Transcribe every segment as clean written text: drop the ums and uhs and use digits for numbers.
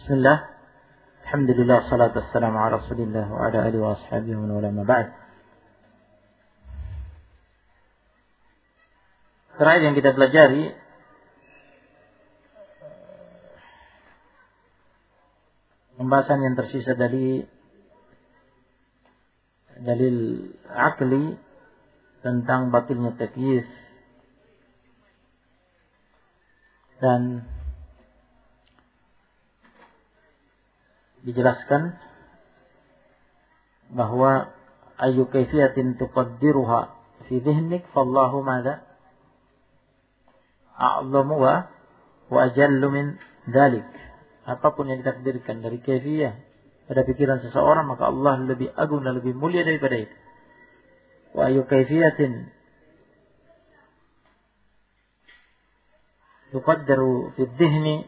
Bismillah. Alhamdulillah, salatu wassalamu ala Rasulillah wa ala alihi wa ashabihi wa man wala ma ba'd. Terakhir yang kita pelajari pembahasan yang tersisa dari dalil akli tentang batilnya takyif dan dijelaskan bahwa ayu kaifiyatin tuqaddiruha fi dhihnik fallahu madza a'lamu wa ajallu min dhalik. Apapun yang ditakdirkan dari kaifiyah pada pikiran seseorang, maka Allah lebih agung dan lebih mulia daripada itu. Wa ayu kaifiyatin tuqaddiru fi dhihni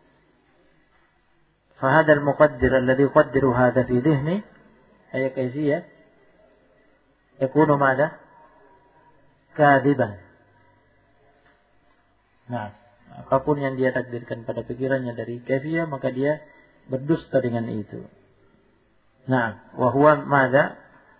فهذا المقدر الذي يقدر هذا في ذهنه أي كيفية يكون ماذا؟ كاذبا. Nah, apapun yang dia takdirkan pada pikirannya dari kaifiyah, maka dia berdusta dengan itu. Nah, wa huwa madza?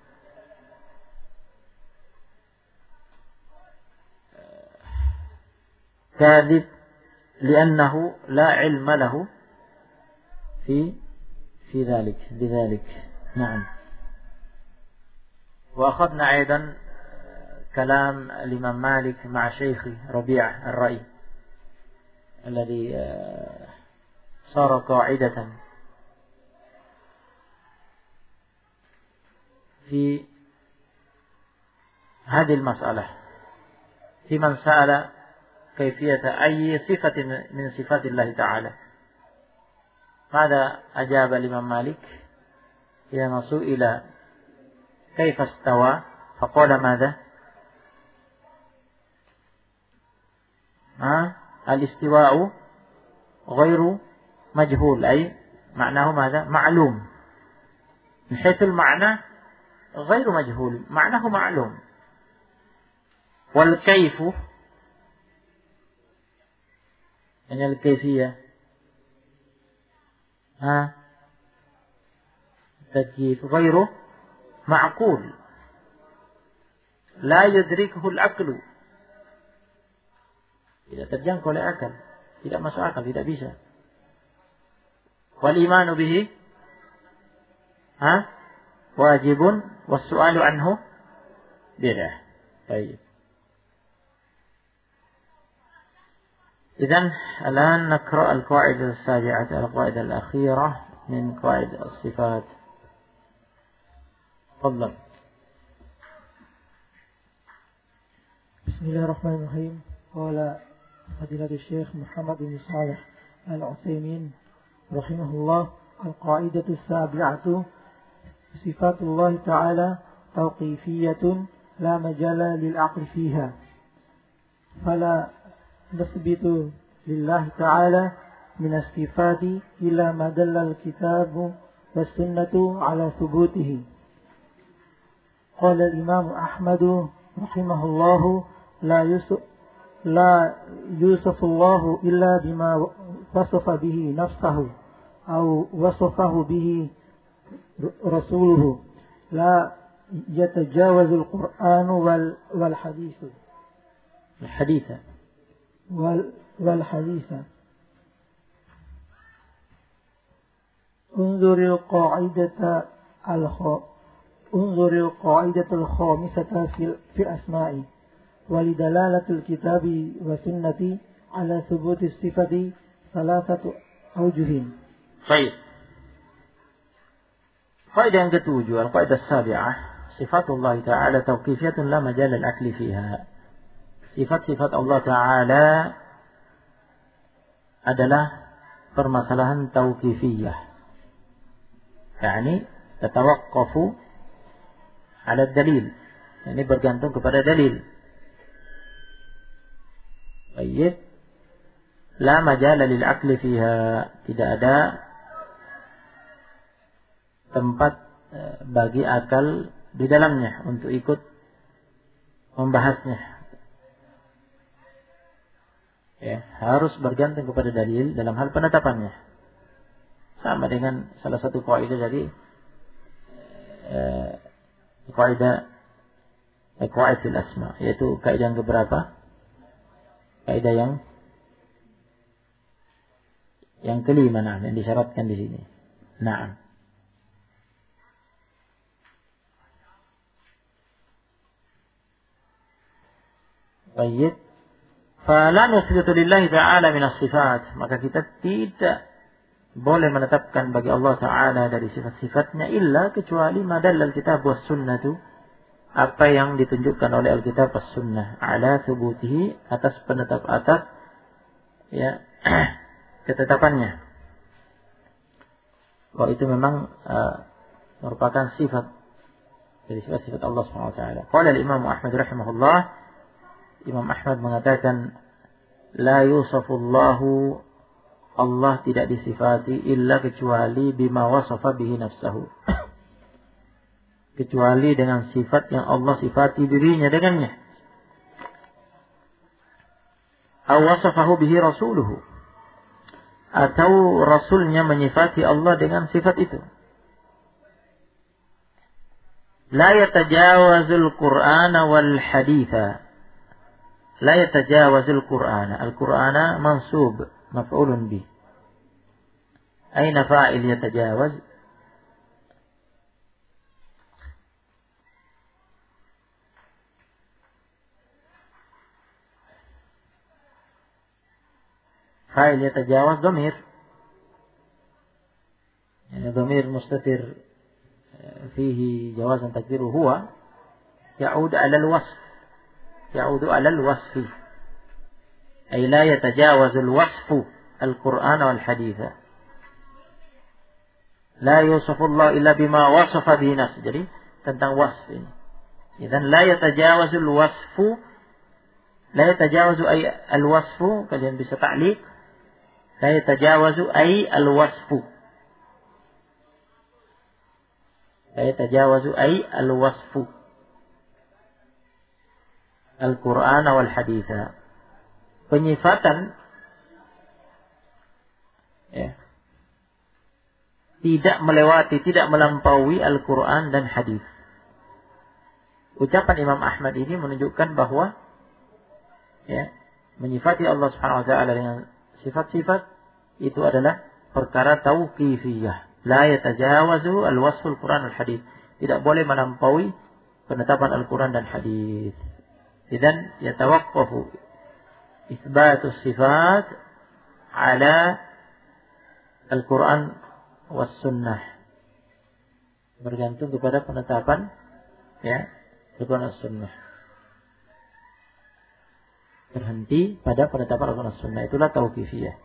Kadhib li'annahu la ilma lahu في ذلك بذلك. نعم. وأخذنا أيضا كلام الإمام مالك مع شيخه ربيع الرأي الذي صار قاعدة في هذه المسألة في من سأل كيفية أي صفة من صفات الله تعالى. ماذا أجاب الإمام مالك إذا سئل كيف استوى فقال ماذا؟ الاستواء غير مجهول، أي معناه ماذا؟ معلوم. من حيث المعنى غير مجهول، معناه معلوم. والكيف يعني الكيفية تكييف غيره معقول لا يدركه العقل، tidak terjangkau oleh akal, tidak masuk akal, tidak bisa. Wal imanu bihi wajibun was-su'alu anhu bid'ah. Baik. إذن الآن نقرأ القاعدة السابعة، القاعدة الأخيرة من قواعد الصفات. تفضل. بسم الله الرحمن الرحيم. قال فضيلة الشيخ محمد بن صالح العثيمين رحمه الله: القاعدة السابعة صفات الله تعالى توقيفية لا مجال للعقل فيها، فلا نثبت لله تعالى من الصفات إلا ما دل الكتاب والسنة على ثبوته. قال الإمام أحمد رحمه الله: لا يوصف الله إلا بما وصف به نفسه أو وصفه به رسوله، لا يتجاوز القرآن والحديث والحديث. انظر القاعدة الخامسة في الأسماء، ولدلالة الكتاب والسنة على ثبوت الصفة ثلاثة أوجه. طيب. قاعدة yang ketujuh, القاعدة السابعة، صفات الله تعالى توقيفية لا مجال للعقل فيها. Sifat-sifat Allah Ta'ala adalah permasalahan tauqifiyah. Yani tatawaqqafu ala dalil. Ini bergantung kepada dalil. Baik. La majala lil aqli fiha. Tidak ada tempat bagi akal di dalamnya untuk ikut membahasnya. Ya, harus bergantung kepada dalil dalam hal penetapannya. sama dengan salah satu kaidah dari kaidah fil asma, yaitu kaidah yang keberapa? Kaidah yang kelima, yang disyaratkan di sini. Naam. Baik. Fala nuthbitu lillahi ta'ala min as-sifat, maka kita tidak boleh menetapkan bagi Allah Ta'ala dari sifat-sifatnya illa kecuali madallal kitab was sunnatu, apa yang ditunjukkan oleh Alkitab was sunnah, ala thubutihi, atas ketetapannya. Bahwa itu memang merupakan sifat dari sifat-sifat Allah Subhanahu wa taala. Qala al-Imam Ahmad rahimahullah, Imam Ahmad mengatakan, la yusafullahu, Allah tidak disifati illa kecuali bima wasafa bihi nafsahu, kecuali dengan sifat yang Allah sifati dirinya dengannya. Aw wasafahu bihi rasuluhu, atau rasulnya menyifati Allah dengan sifat itu. La yatajawazul Qur'ana wal haditha. La yatajawazul Qur'ana. Al-Qur'ana mansub maf'ulun bih. Aina fa'il yatajawaz? Fa'il yatajawaz dhamir. Yani dhamir mustatir fihi jawazan takdiru huwa ya'ud 'ala al-wasf. يعود على الوصف، أي لا يتجاوز الوصف القرآن والحديث. لا يوصف الله إلا بما وصف به نفسه. Jadi tentang wasf ini. Idzan la yatajawazu al-wasfu, la yatajawazu ay al-wasfu, kalian bisa ta'liq. La yatajawazu ay al-wasfu. La yatajawazu ay al-wasfu Al-Quran wal haditha. Penyifatan tidak melewati, tidak melampaui Al-Quran dan hadis. Ucapan Imam Ahmad ini menunjukkan bahwa menyifati Allah Subhanahu wa taala dengan sifat-sifat itu adalah perkara tauqifiyah. La yatajawazu al-wasful Quran wal hadis. Tidak boleh melampaui penetapan Al-Quran dan hadis. Idzan yatawaqqafu itsbatus sifat ala Al-Quran was sunnah, bergantung kepada penetapan Al-Quran was sunnah, berhenti pada penetapan Al-Quran was sunnah, itulah tauqifiyah.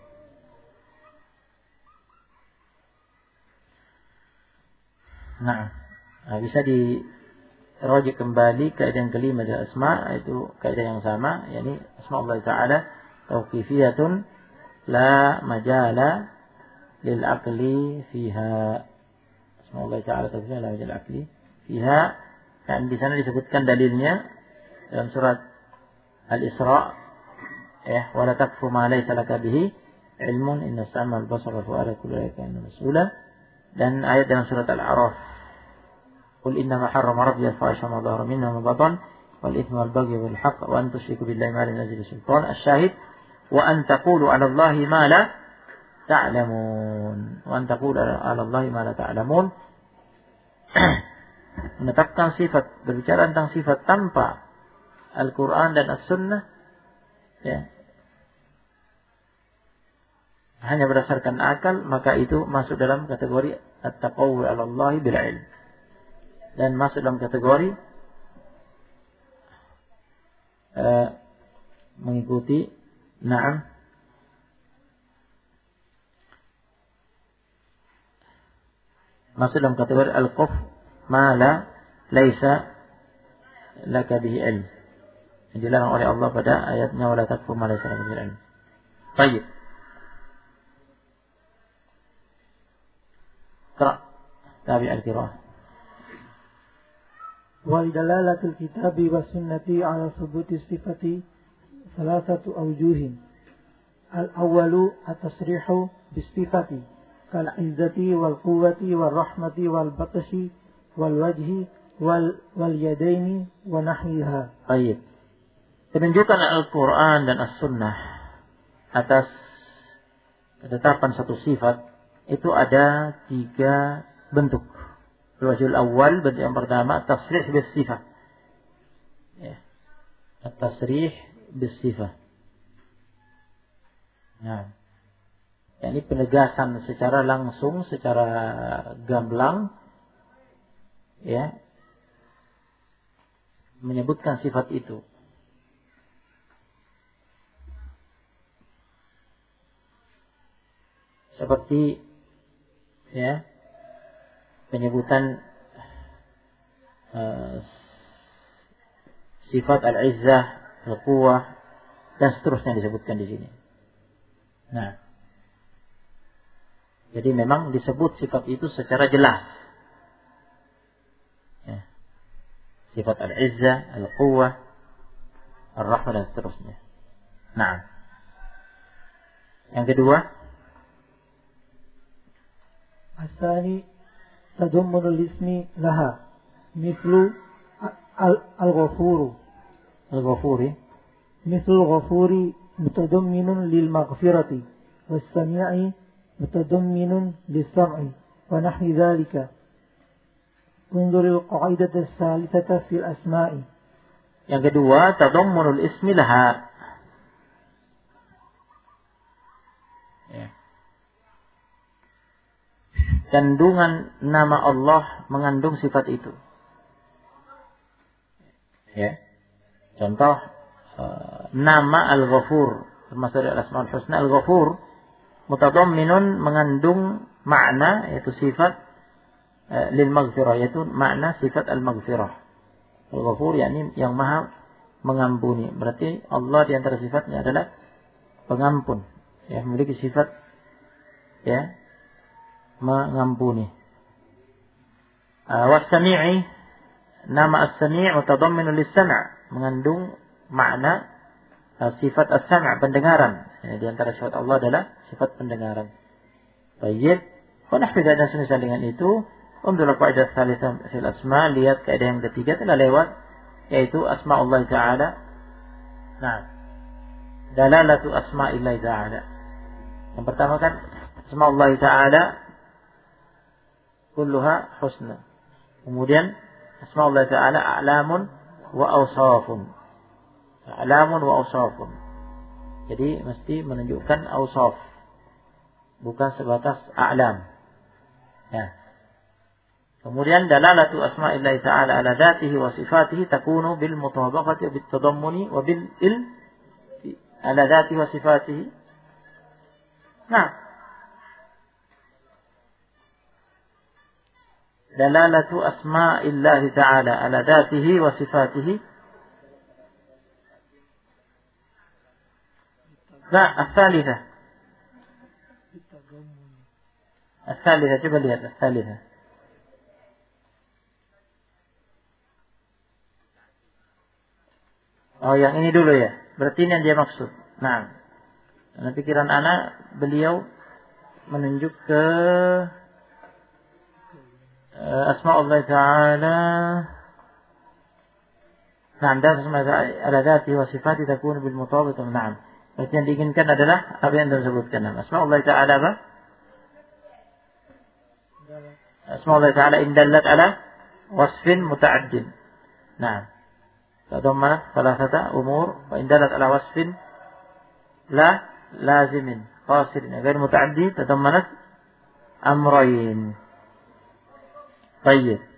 Nah, bisa dirojek kembali kaidah yang kelima dari asma, itu kaidah yang sama, yakni asma Allah Ta'ala tauqifiyatun la majala lil aqli fiha. Asma Allah Ta'ala tauqifiyatun la majala lil aqli fiha. Dan di sana disebutkan dalilnya dalam surat Al-Isra, wala takfu ma laysa laka bihi ilmun inna as-sam'a wal basara wal fu'ada kullu ulaika kana mas'ula. Dan ayat dalam surat Al-A'raf, قل إنما حرم ربي الفاحشة ما ظهر منها وما بطن والإثم والبغي والحق وأن تشركوا بالله ما لم ينزل سلطان. الشاهد وأن تقولوا على الله ما لا تعلمون. وأن تقولوا على الله ما لا تعلمون. Menetapkan sifat, berbicara tentang sifat tanpa Al-Quran dan As-Sunnah, hanya berdasarkan akal, maka itu masuk dalam kategori at-taqawwu 'ala Allah bil 'ilm, dan masuk dalam kategori mengikuti masuk dalam kategori al-qaf ma la laisa laka bihi ilm, yang dilarang oleh Allah pada ayatnya wala takfu ma laisa laka bihi ilm. Baik. Qira' tabi' al-qira'ah. ولدلالة الكتاب والسنة على ثبوت الصفة ثلاثة أوجه. الأول التصريح بالصفة كالعزة والقوة والرحمة والبطش والوجه واليدين ونحوها. Baik. Penunjukan Al-Quran dan As-Sunnah atas ketetapan satu sifat itu ada 3 bentuk. Al-wajhul awal, bentuk yang pertama, tasrih bis sifat. Ya. At-tasrih bis sifat. Nah, ini penegasan secara langsung, secara gamblang, ya, menyebutkan sifat itu. Seperti, ya, penyebutan sifat al-izzah, al-quwwah, dan seterusnya disebutkan di sini. Nah, jadi memang disebut sifat itu secara jelas. Ya. Sifat al-izzah, al-quwwah, al-rahmah, dan seterusnya. Nah, yang kedua, الثاني تضمن الاسم لها مثل الغفور مثل الغفور متضمن للمغفرة والسميع متضمن للسمع ونحو ذلك. انظر القاعدة الثالثة في الأسماء. Yang kedua, tadammunul ismi laha. Ya. Kandungan nama Allah mengandung sifat itu. Ya. Contoh, nama Al-Ghafur, termasuk dari Asmaul Husna. Al-Ghafur mutadamminun, mengandung makna, yaitu sifat lil maghfirah, yaitu makna sifat al-maghfirah. Al-Ghafur yakni yang maha mengampuni. Berarti Allah di antara sifatnya adalah pengampun, ya, memiliki sifat, ya, mengampuni. Was-Sami'i, nama As-Sami' mutadamminun lis-sam', mengandung makna sifat as-sam', pendengaran. Ya, di antara sifat Allah adalah sifat pendengaran. Baik, wa nahwu dzalika, semisal dengan itu, untuk qaidah tsalitsah fil asma, lihat kaidah yang ketiga telah lewat, yaitu asmaullah ta'ala. Nah, dalalatu asma'illah ta'ala. Yang pertama kan asmaullah ta'ala kulluha husna. Kemudian asmaullah ta'ala a'lamun wa awsafun. A'lamun wa awsafun. Jadi mesti menunjukkan awsaf, bukan sebatas a'lam. Ya. Kemudian dalalatu asma'illah ta'ala ala dzatihi wa sifatihi takunu bil mutabaqati wa bit tadammuni wa bil ala dzatihi wa sifatihi. Nah, dalalatu asma'illahi ta'ala ala dhatihi wa sifatihi. Nah, al-thalithah. Al-thalithah, coba lihat al-thalithah. Oh, yang ini dulu ya. Berarti ini yang dia maksud. Nah, karena pikiran anak, beliau menunjuk ke Asma'ullah ta'ala. Na'am, dan asma'ullah ta'ala ala dhati wa sifati takunu bil mutabaqah. Na'am. Berarti yang diinginkan adalah apa yang disebutkan. Asma'ullah ta'ala apa? Asma'ullah ta'ala in dallat ala wasfin muta'addin. Na'am. Tadammanat thalathata umur wa in dallat ala wasfin la lazimin qasirin ghair muta'addi tadammanat amrayn. Baik.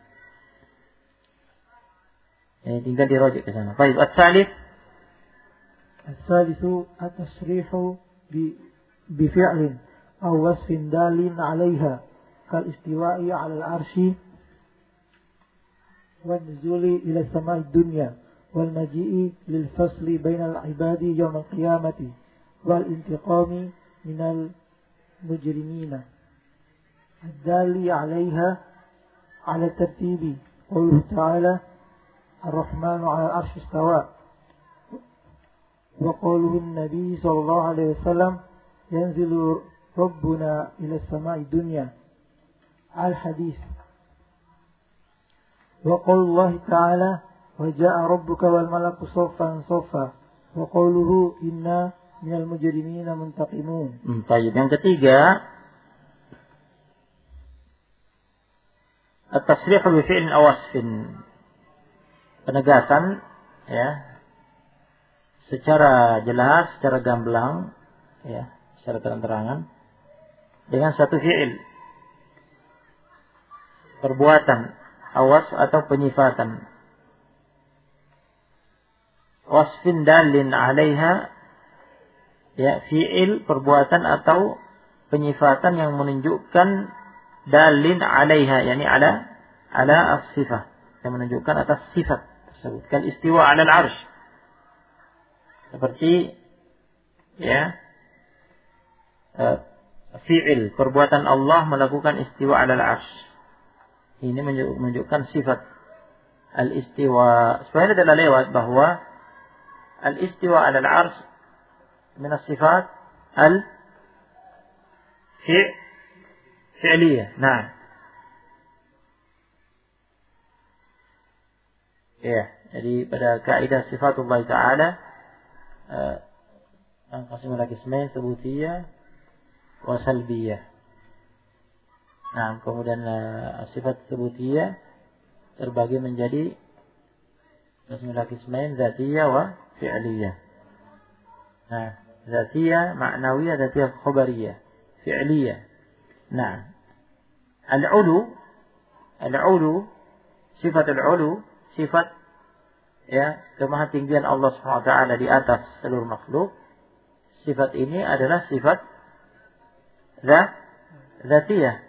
Ini tinggal dirojek ke sana. Baik. Al-thalith. Al-thalithu at-tasrihu bifi'lin aw wasfin dalin 'alayha kal istiwa'i 'ala al-'arsy wan nuzuli ila sama'id dunya wal maji'i lil fasli bainal 'ibadi yawm al-qiyamati wal intiqami minal mujrimina ad-dali 'alayha على الترتيب قوله تعالى الرحمن على العرش استوى وقوله النبي صلى الله عليه وسلم ينزل ربنا إلى السماء الدنيا الحديث. وقول الله تعالى وجاء ربك والملك صفا صفا وقوله إنا من المجرمين منتقمون. Baik, yang ketiga at-tasrih bi fi'lin aw wasfin, penegasan ya secara jelas, secara gamblang ya, secara terang-terangan dengan suatu fi'il, perbuatan, awas atau penyifatan. Wasfin dalin 'alaiha, ya, fi'il, perbuatan atau penyifatan yang menunjukkan dalin 'alaiha, yakni ala as-sifah, yang menunjukkan atas sifat tersebut. Kal istiwa 'ala al-'arsy, seperti ya fi'il, perbuatan Allah melakukan istiwa 'ala al-'arsy. Ini menunjukkan sifat al-istiwa. Sebenarnya telah lewat bahwa al-istiwa 'ala al-'arsy min as-sifat al-fi'liyah. Nah. Ya, jadi pada kaidah sifatullah Ta'ala anqasim al-qismain tsubutiyah wa salbiyah. Nah, kemudian sifat tsubutiyah terbagi menjadi qismain dzatiyah wa fi'liyah. Nah, dzatiyah ma'nawiyah, dzatiyah khabariyah, fi'liyah. Nah, al-'ulu, sifat al-'ulu, sifat ya kemahatinggian Allah Subhanahu wa taala di atas seluruh makhluk. Sifat ini adalah sifat dzatiyah.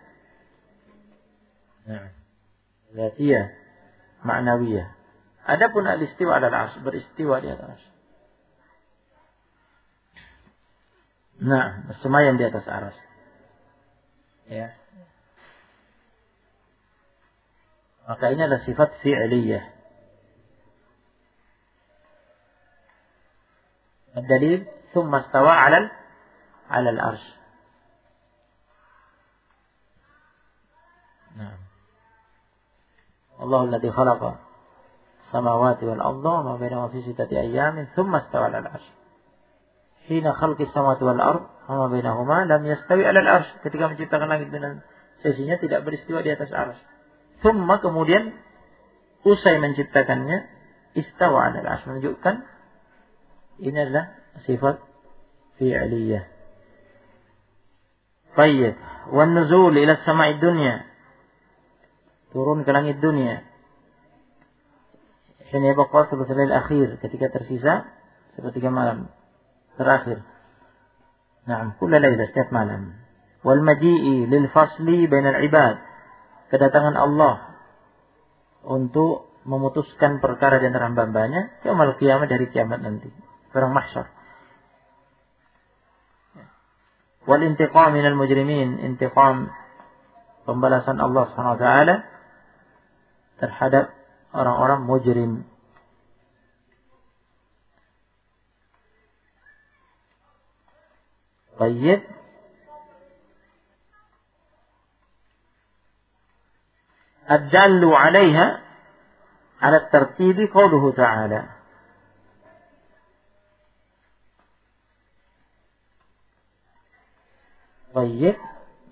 Nah, dzatiyah ma'nawiyah. Adapun al-istiwa 'ala al-'arsy, beristiwa di atas. Nah, bersemayam di atas arsy. Ya. Maka ini adalah sifat fi'liyah. Ad-dalil thumma istawa 'ala al-'arsy. Nah. Allahu alladhi khalaqa samawati wal arda wa ma bainahuma fi sittati ayyamin thumma istawa 'ala al-'arsy. Hina khalqi samawati wal ard wa ma bainahuma lam yastawi 'ala al-'arsy. Ketika menciptakan langit dan sisinya tidak beristiwa di atas arsy. Thumma, kemudian usai menciptakannya, istawa 'ala al-'arsy, menunjukkan ini adalah sifat fi'liyah. Baik, wan nuzul ila as-sama'i dunya, turun ke langit dunia. Hina yabqa thuluth al akhir, ketika tersisa sepertiga malam terakhir. Naam, kulla laila, setiap malam. Wal maji'i lil fasli bainal ibad, kedatangan Allah untuk memutuskan perkara di antara hamba-hambanya yaumul qiyamah, dari kiamat nanti, perang mahsyar. Wal intiqam minal mujrimin, intiqam, pembalasan Allah Subhanahu wa taala terhadap orang-orang mujrim. Baik. Ad-dallu 'alaiha 'ala at-tartibi qauluhu ta'ala. Baik.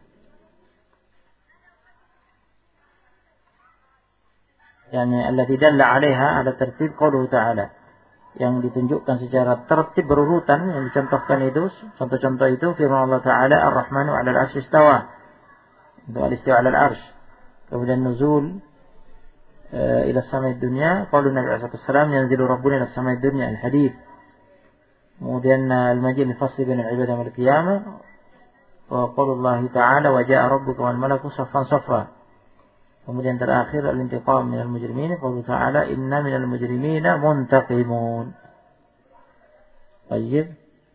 Yani alladhi dalla 'alaiha 'ala tartib qauluhu ta'ala, yang ditunjukkan secara tertib berurutan, yang dicontohkan itu, contoh-contoh itu firman Allah Ta'ala Ar-Rahmanu 'ala al-'arsy istawa, itu al-istiwa 'ala al-'arsy. Kemudian nuzul ila samai dunya, qaulun Nabi sallallahu alaihi wasallam yanzilu rabbuna ila samai dunya, al-hadits. Kemudian al-majid al-fasl bain al-ibad wal qiyamah, wa qaulullah Ta'ala wa jaa'a rabbuka wal malaku saffan saffa. Kemudian terakhir al-intiqam minal mujrimin, qaulu ta'ala inna minal mujrimina muntaqimun. Baik.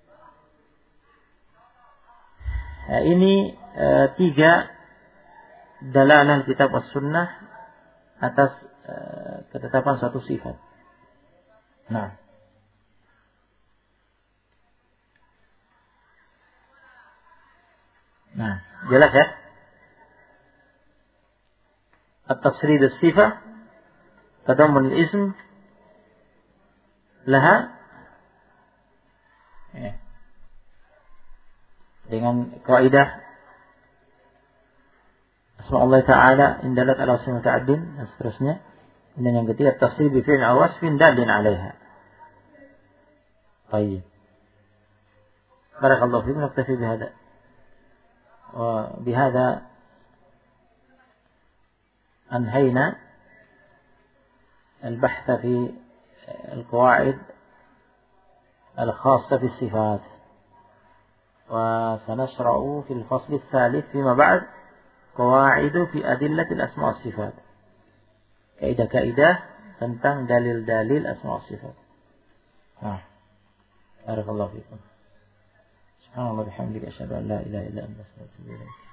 Nah, ini tiga dalalah kitab was-sunnah atas ketetapan satu sifat. Nah, Nah, jelas ya? At-tafsrid as-sifah tadammun al-ism laha ya. Dengan kaidah asma Allah Ta'ala indalat ala asma muta'addin dan seterusnya. Dan yang ketiga at-tafsir bi fi'l aw wasfin dalin 'alaiha. Baik. Barakallahu fiikum, naktafi bihada. Wa bihada أنهينا البحث في القواعد الخاصة في الصفات وسنشرع في الفصل الثالث فيما بعد قواعد في أدلة الأسماء والصفات kaidah-kaidah tentang dalil-dalil asma wa sifat. Barakallahu fiikum. Subhanallah bihamdika asyhadu an la ilaha illa anta astaghfiruka wa atubu ilaik.